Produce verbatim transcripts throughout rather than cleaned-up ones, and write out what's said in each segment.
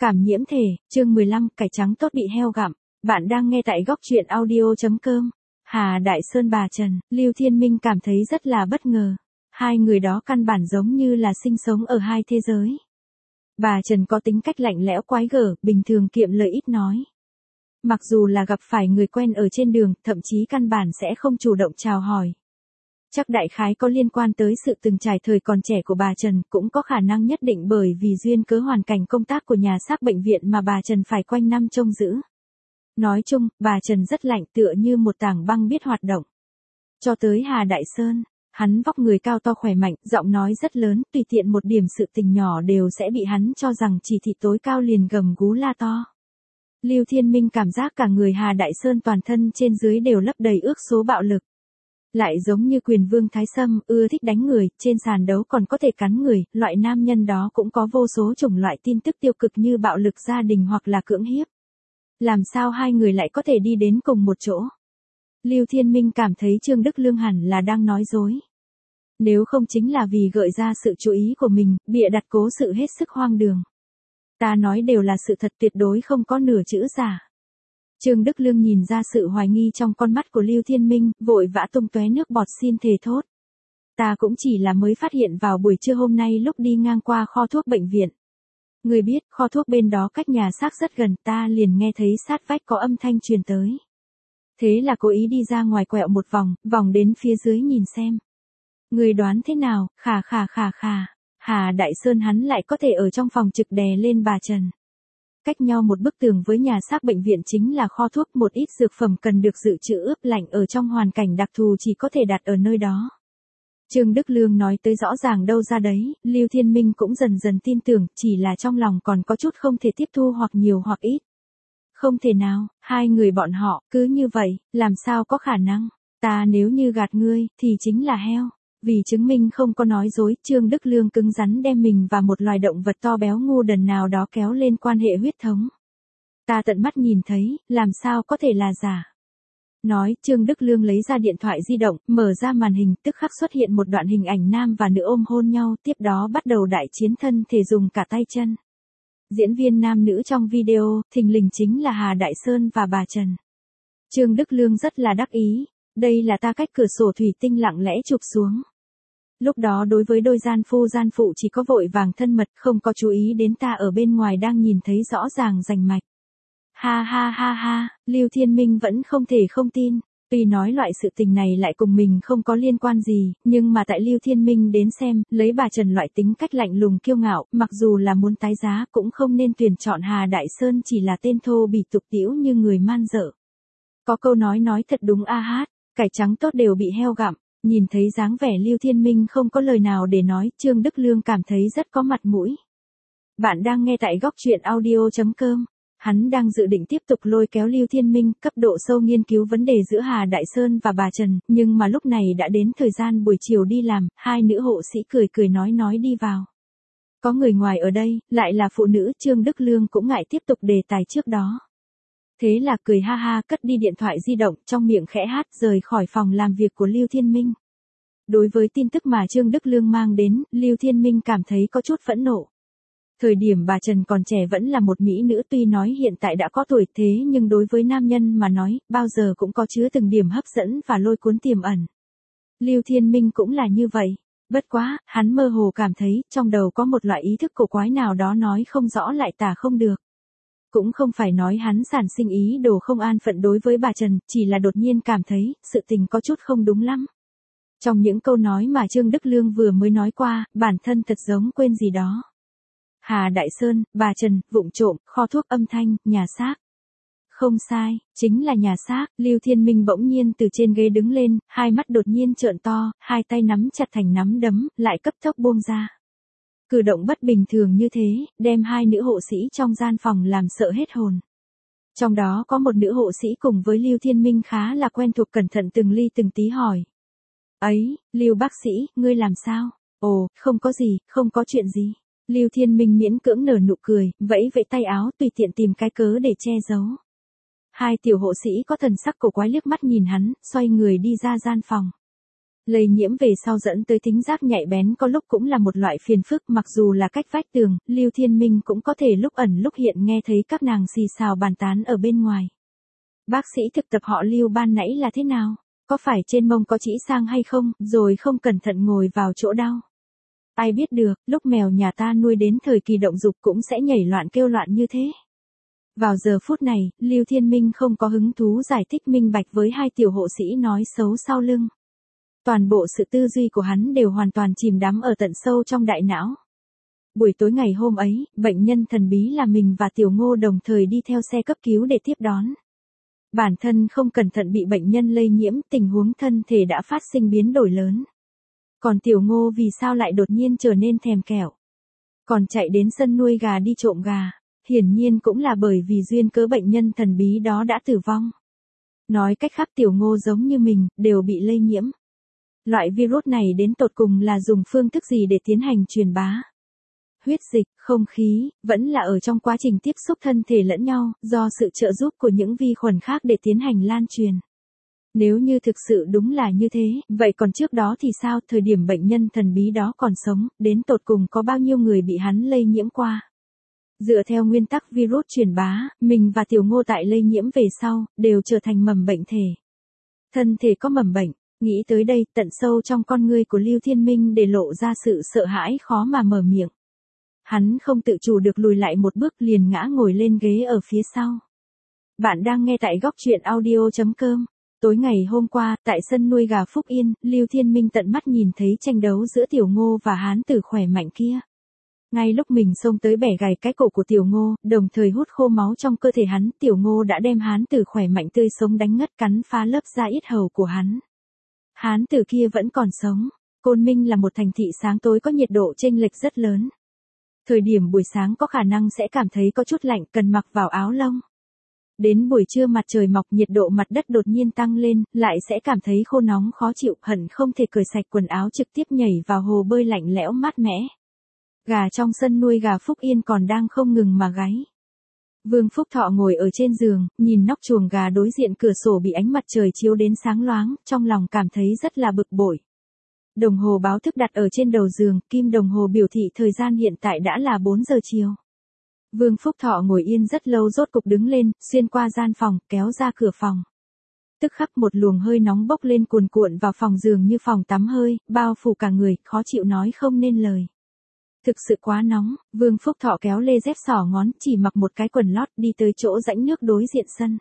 Cảm nhiễm thể, chương mười lăm, cải trắng tốt bị heo gặm. Bạn đang nghe tại góc truyện audio.com. Hà Đại Sơn bà Trần, Lưu Thiên Minh cảm thấy rất là bất ngờ. Hai người đó căn bản giống như là sinh sống ở hai thế giới. Bà Trần có tính cách lạnh lẽo quái gở, bình thường kiệm lời ít nói. Mặc dù là gặp phải người quen ở trên đường, thậm chí căn bản sẽ không chủ động chào hỏi. Chắc đại khái có liên quan tới sự từng trải thời còn trẻ của bà Trần, cũng có khả năng nhất định bởi vì duyên cớ hoàn cảnh công tác của nhà xác bệnh viện mà bà Trần phải quanh năm trông giữ. Nói chung, bà Trần rất lạnh tựa như một tảng băng biết hoạt động. Cho tới Hà Đại Sơn, hắn vóc người cao to khỏe mạnh, giọng nói rất lớn, tùy tiện một điểm sự tình nhỏ đều sẽ bị hắn cho rằng chỉ thị tối cao liền gầm gú la to. Lưu Thiên Minh cảm giác cả người Hà Đại Sơn toàn thân trên dưới đều lấp đầy ước số bạo lực. Lại giống như quyền vương Thái Sâm, ưa thích đánh người, trên sàn đấu còn có thể cắn người, loại nam nhân đó cũng có vô số chủng loại tin tức tiêu cực như bạo lực gia đình hoặc là cưỡng hiếp. Làm sao hai người lại có thể đi đến cùng một chỗ? Lưu Thiên Minh cảm thấy Trương Đức Lương hẳn là đang nói dối. Nếu không chính là vì gợi ra sự chú ý của mình, bịa đặt cố sự hết sức hoang đường. Ta nói đều là sự thật, tuyệt đối không có nửa chữ giả. Trương Đức Lương nhìn ra sự hoài nghi trong con mắt của Lưu Thiên Minh, vội vã tung tóe nước bọt xin thề thốt. Ta cũng chỉ là mới phát hiện vào buổi trưa hôm nay lúc đi ngang qua kho thuốc bệnh viện. Người biết, kho thuốc bên đó cách nhà xác rất gần, ta liền nghe thấy sát vách có âm thanh truyền tới. Thế là cố ý đi ra ngoài quẹo một vòng, vòng đến phía dưới nhìn xem. Người đoán thế nào, khà khà khà khà, Hà Đại Sơn hắn lại có thể ở trong phòng trực đè lên bà Trần. Cách nhau một bức tường với nhà xác bệnh viện chính là kho thuốc, một ít dược phẩm cần được dự trữ ướp lạnh ở trong hoàn cảnh đặc thù chỉ có thể đặt ở nơi đó. Trương Đức Lương nói tới rõ ràng đâu ra đấy, Lưu Thiên Minh cũng dần dần tin tưởng, chỉ là trong lòng còn có chút không thể tiếp thu hoặc nhiều hoặc ít. Không thể nào, hai người bọn họ, cứ như vậy, làm sao có khả năng, ta nếu như gạt ngươi, thì chính là heo. Vì chứng minh không có nói dối, Trương Đức Lương cứng rắn đem mình và một loài động vật to béo ngu đần nào đó kéo lên quan hệ huyết thống. Ta tận mắt nhìn thấy, làm sao có thể là giả. Nói, Trương Đức Lương lấy ra điện thoại di động, mở ra màn hình, tức khắc xuất hiện một đoạn hình ảnh nam và nữ ôm hôn nhau, tiếp đó bắt đầu đại chiến thân thể dùng cả tay chân. Diễn viên nam nữ trong video, thình lình chính là Hà Đại Sơn và bà Trần. Trương Đức Lương rất là đắc ý, đây là ta cách cửa sổ thủy tinh lặng lẽ chụp xuống. Lúc đó đối với đôi gian phu gian phụ chỉ có vội vàng thân mật, không có chú ý đến ta ở bên ngoài đang nhìn thấy rõ ràng rành mạch. Ha ha ha ha, Lưu Thiên Minh vẫn không thể không tin, tuy nói loại sự tình này lại cùng mình không có liên quan gì, nhưng mà tại Lưu Thiên Minh đến xem, lấy bà Trần loại tính cách lạnh lùng kiêu ngạo, mặc dù là muốn tái giá cũng không nên tuyển chọn Hà Đại Sơn chỉ là tên thô bỉ tục tĩu như người man dợ. Có câu nói nói thật đúng a hát, cải trắng tốt đều bị heo gặm. Nhìn thấy dáng vẻ Lưu Thiên Minh không có lời nào để nói, Trương Đức Lương cảm thấy rất có mặt mũi. Bạn đang nghe tại góc truyện audio.com. Hắn đang dự định tiếp tục lôi kéo Lưu Thiên Minh cấp độ sâu nghiên cứu vấn đề giữa Hà Đại Sơn và bà Trần, nhưng mà lúc này đã đến thời gian buổi chiều đi làm, hai nữ hộ sĩ cười cười nói nói đi vào. Có người ngoài ở đây, lại là phụ nữ, Trương Đức Lương cũng ngại tiếp tục đề tài trước đó. Thế là cười ha ha cất đi điện thoại di động, trong miệng khẽ hát rời khỏi phòng làm việc của Lưu Thiên Minh. Đối với tin tức mà Trương Đức Lương mang đến, Lưu Thiên Minh cảm thấy có chút phẫn nộ. Thời điểm bà Trần còn trẻ vẫn là một mỹ nữ, tuy nói hiện tại đã có tuổi thế nhưng đối với nam nhân mà nói, bao giờ cũng có chứa từng điểm hấp dẫn và lôi cuốn tiềm ẩn. Lưu Thiên Minh cũng là như vậy. Bất quá, hắn mơ hồ cảm thấy, trong đầu có một loại ý thức cổ quái nào đó nói không rõ lại tả không được. Cũng không phải nói hắn sản sinh ý đồ không an phận đối với bà Trần, chỉ là đột nhiên cảm thấy, sự tình có chút không đúng lắm. Trong những câu nói mà Trương Đức Lương vừa mới nói qua, bản thân thật giống quên gì đó. Hà Đại Sơn, bà Trần, vụng trộm, kho thuốc âm thanh, nhà xác. Không sai, chính là nhà xác. Lưu Thiên Minh bỗng nhiên từ trên ghế đứng lên, hai mắt đột nhiên trợn to, hai tay nắm chặt thành nắm đấm, lại cấp tốc buông ra. Cử động bất bình thường như thế, đem hai nữ hộ sĩ trong gian phòng làm sợ hết hồn. Trong đó có một nữ hộ sĩ cùng với Lưu Thiên Minh khá là quen thuộc, cẩn thận từng ly từng tí hỏi. Ấy, Lưu bác sĩ, ngươi làm sao? Ồ, không có gì, không có chuyện gì. Lưu Thiên Minh miễn cưỡng nở nụ cười, vẫy vẫy tay áo tùy tiện tìm cái cớ để che giấu. Hai tiểu hộ sĩ có thần sắc cổ quái liếc mắt nhìn hắn, xoay người đi ra gian phòng. Lây nhiễm về sau dẫn tới tính giác nhạy bén có lúc cũng là một loại phiền phức, mặc dù là cách vách tường, Lưu Thiên Minh cũng có thể lúc ẩn lúc hiện nghe thấy các nàng xì xào bàn tán ở bên ngoài. Bác sĩ thực tập họ Lưu ban nãy là thế nào? Có phải trên mông có chỉ sang hay không, rồi không cẩn thận ngồi vào chỗ đau? Ai biết được, lúc mèo nhà ta nuôi đến thời kỳ động dục cũng sẽ nhảy loạn kêu loạn như thế. Vào giờ phút này, Lưu Thiên Minh không có hứng thú giải thích minh bạch với hai tiểu hộ sĩ nói xấu sau lưng. Toàn bộ sự tư duy của hắn đều hoàn toàn chìm đắm ở tận sâu trong đại não. Buổi tối ngày hôm ấy, bệnh nhân thần bí là mình và Tiểu Ngô đồng thời đi theo xe cấp cứu để tiếp đón. Bản thân không cẩn thận bị bệnh nhân lây nhiễm, tình huống thân thể đã phát sinh biến đổi lớn. Còn Tiểu Ngô vì sao lại đột nhiên trở nên thèm kẹo? Còn chạy đến sân nuôi gà đi trộm gà, hiển nhiên cũng là bởi vì duyên cớ bệnh nhân thần bí đó đã tử vong. Nói cách khác Tiểu Ngô giống như mình, đều bị lây nhiễm. Loại virus này đến tột cùng là dùng phương thức gì để tiến hành truyền bá? Huyết dịch, không khí, vẫn là ở trong quá trình tiếp xúc thân thể lẫn nhau, do sự trợ giúp của những vi khuẩn khác để tiến hành lan truyền. Nếu như thực sự đúng là như thế, vậy còn trước đó thì sao? Thời điểm bệnh nhân thần bí đó còn sống, đến tột cùng có bao nhiêu người bị hắn lây nhiễm qua? Dựa theo nguyên tắc virus truyền bá, mình và Tiểu Ngô tại lây nhiễm về sau, đều trở thành mầm bệnh thể. Thân thể có mầm bệnh. Nghĩ tới đây, tận sâu trong con ngươi của Lưu Thiên Minh để lộ ra sự sợ hãi khó mà mở miệng. Hắn không tự chủ được lùi lại một bước liền ngã ngồi lên ghế ở phía sau. Bạn đang nghe tại góc truyện audio chấm com. Tối ngày hôm qua, tại sân nuôi gà Phúc Yên, Lưu Thiên Minh tận mắt nhìn thấy tranh đấu giữa Tiểu Ngô và hán tử khỏe mạnh kia. Ngay lúc mình xông tới bẻ gãy cái cổ của Tiểu Ngô, đồng thời hút khô máu trong cơ thể hắn, Tiểu Ngô đã đem hán tử khỏe mạnh tươi sống đánh ngất cắn phá lớp da yết hầu của hắn. Hán tử kia vẫn còn sống. Côn Minh là một thành thị sáng tối có nhiệt độ chênh lệch rất lớn. Thời điểm buổi sáng có khả năng sẽ cảm thấy có chút lạnh, cần mặc vào áo lông. Đến buổi trưa mặt trời mọc, nhiệt độ mặt đất đột nhiên tăng lên, lại sẽ cảm thấy khô nóng khó chịu, hận không thể cởi sạch quần áo trực tiếp nhảy vào hồ bơi lạnh lẽo mát mẻ. Gà trong sân nuôi gà Phúc Yên còn đang không ngừng mà gáy. Vương Phúc Thọ ngồi ở trên giường, nhìn nóc chuồng gà đối diện cửa sổ bị ánh mặt trời chiếu đến sáng loáng, trong lòng cảm thấy rất là bực bội. Đồng hồ báo thức đặt ở trên đầu giường, kim đồng hồ biểu thị thời gian hiện tại đã là bốn giờ chiều. Vương Phúc Thọ ngồi yên rất lâu rốt cục đứng lên, xuyên qua gian phòng, kéo ra cửa phòng. Tức khắc một luồng hơi nóng bốc lên cuồn cuộn vào phòng giường như phòng tắm hơi, bao phủ cả người, khó chịu nói không nên lời. Thực sự quá nóng, Vương Phúc Thọ kéo lê dép xỏ ngón, chỉ mặc một cái quần lót đi tới chỗ rãnh nước đối diện sân.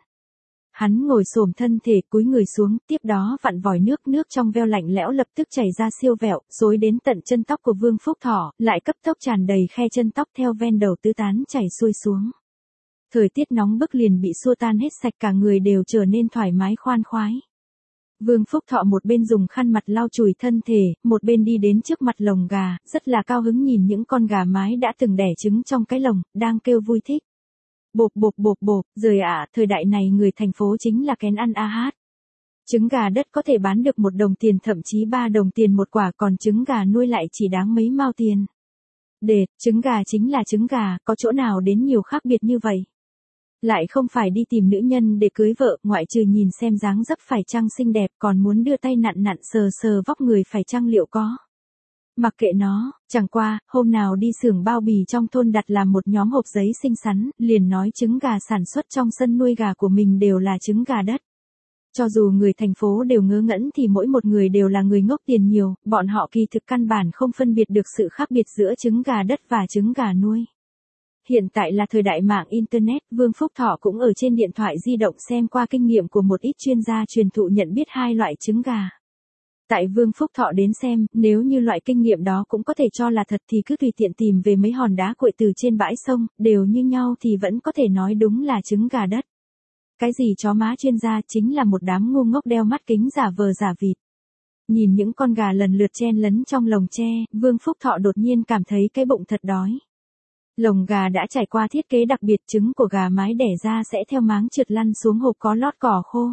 Hắn ngồi xổm thân thể cúi người xuống, tiếp đó vặn vòi nước, nước trong veo lạnh lẽo lập tức chảy ra siêu vẹo, xối đến tận chân tóc của Vương Phúc Thọ, lại cấp tốc tràn đầy khe chân tóc theo ven đầu tứ tán chảy xuôi xuống. Thời tiết nóng bức liền bị xua tan hết sạch, cả người đều trở nên thoải mái khoan khoái. Vương Phúc Thọ một bên dùng khăn mặt lau chùi thân thể, một bên đi đến trước mặt lồng gà, rất là cao hứng nhìn những con gà mái đã từng đẻ trứng trong cái lồng, đang kêu vui thích. Bộp bộp bộp bộp, rời ạ, thời đại này người thành phố chính là kén ăn a hát. Trứng gà đất có thể bán được một đồng tiền thậm chí ba đồng tiền một quả, còn trứng gà nuôi lại chỉ đáng mấy mao tiền. Đệt, trứng gà chính là trứng gà, có chỗ nào đến nhiều khác biệt như vậy? Lại không phải đi tìm nữ nhân để cưới vợ, ngoại trừ nhìn xem dáng dấp phải chăng xinh đẹp, còn muốn đưa tay nặn nặn sờ sờ vóc người phải chăng liệu có. Mặc kệ nó, chẳng qua, hôm nào đi xưởng bao bì trong thôn đặt làm một nhóm hộp giấy xinh xắn, liền nói trứng gà sản xuất trong sân nuôi gà của mình đều là trứng gà đất. Cho dù người thành phố đều ngớ ngẩn thì mỗi một người đều là người ngốc tiền nhiều, bọn họ kỳ thực căn bản không phân biệt được sự khác biệt giữa trứng gà đất và trứng gà nuôi. Hiện tại là thời đại mạng Internet, Vương Phúc Thọ cũng ở trên điện thoại di động xem qua kinh nghiệm của một ít chuyên gia truyền thụ nhận biết hai loại trứng gà. Tại Vương Phúc Thọ đến xem, nếu như loại kinh nghiệm đó cũng có thể cho là thật thì cứ tùy tiện tìm về mấy hòn đá cuội từ trên bãi sông, đều như nhau thì vẫn có thể nói đúng là trứng gà đất. Cái gì chó má chuyên gia chính là một đám ngu ngốc đeo mắt kính giả vờ giả vịt. Nhìn những con gà lần lượt chen lấn trong lồng tre, Vương Phúc Thọ đột nhiên cảm thấy cái bụng thật đói. Lồng gà đã trải qua thiết kế đặc biệt, trứng của gà mái đẻ ra sẽ theo máng trượt lăn xuống hộp có lót cỏ khô.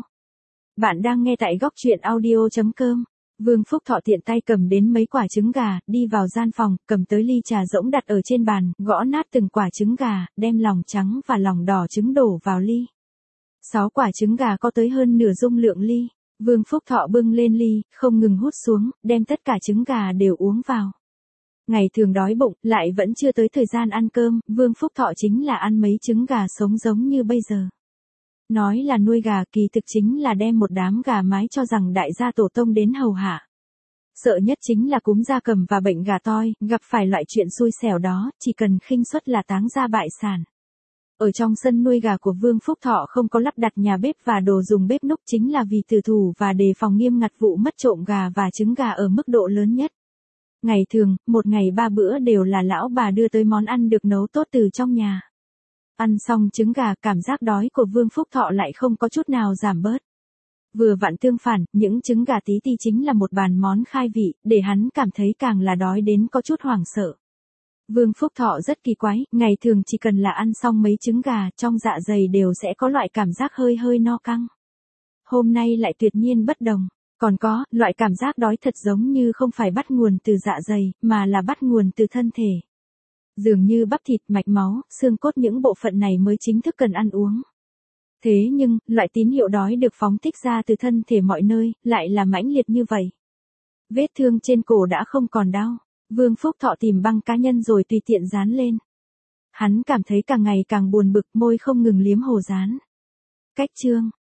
Bạn đang nghe tại góc truyện audio chấm com. Vương Phúc Thọ tiện tay cầm đến mấy quả trứng gà, đi vào gian phòng, cầm tới ly trà rỗng đặt ở trên bàn, gõ nát từng quả trứng gà, đem lòng trắng và lòng đỏ trứng đổ vào ly. Sáu quả trứng gà có tới hơn nửa dung lượng ly. Vương Phúc Thọ bưng lên ly, không ngừng hút xuống, đem tất cả trứng gà đều uống vào. Ngày thường đói bụng, lại vẫn chưa tới thời gian ăn cơm, Vương Phúc Thọ chính là ăn mấy trứng gà sống giống như bây giờ. Nói là nuôi gà kỳ thực chính là đem một đám gà mái cho rằng đại gia tổ tông đến hầu hạ. Sợ nhất chính là cúm gia cầm và bệnh gà toi, gặp phải loại chuyện xui xẻo đó, chỉ cần khinh suất là táng gia bại sản. Ở trong sân nuôi gà của Vương Phúc Thọ không có lắp đặt nhà bếp và đồ dùng bếp núc chính là vì tử thủ và đề phòng nghiêm ngặt vụ mất trộm gà và trứng gà ở mức độ lớn nhất. Ngày thường, một ngày ba bữa đều là lão bà đưa tới món ăn được nấu tốt từ trong nhà. Ăn xong trứng gà, cảm giác đói của Vương Phúc Thọ lại không có chút nào giảm bớt. Vừa vặn tương phản, những trứng gà tí ti chính là một bàn món khai vị, để hắn cảm thấy càng là đói đến có chút hoảng sợ. Vương Phúc Thọ rất kỳ quái, ngày thường chỉ cần là ăn xong mấy trứng gà, trong dạ dày đều sẽ có loại cảm giác hơi hơi no căng. Hôm nay lại tuyệt nhiên bất đồng. Còn có, loại cảm giác đói thật giống như không phải bắt nguồn từ dạ dày, mà là bắt nguồn từ thân thể. Dường như bắp thịt, mạch máu, xương cốt những bộ phận này mới chính thức cần ăn uống. Thế nhưng, loại tín hiệu đói được phóng thích ra từ thân thể mọi nơi, lại là mãnh liệt như vậy. Vết thương trên cổ đã không còn đau. Vương Phúc Thọ tìm băng cá nhân rồi tùy tiện dán lên. Hắn cảm thấy càng ngày càng buồn bực, môi không ngừng liếm hồ dán. Cách chương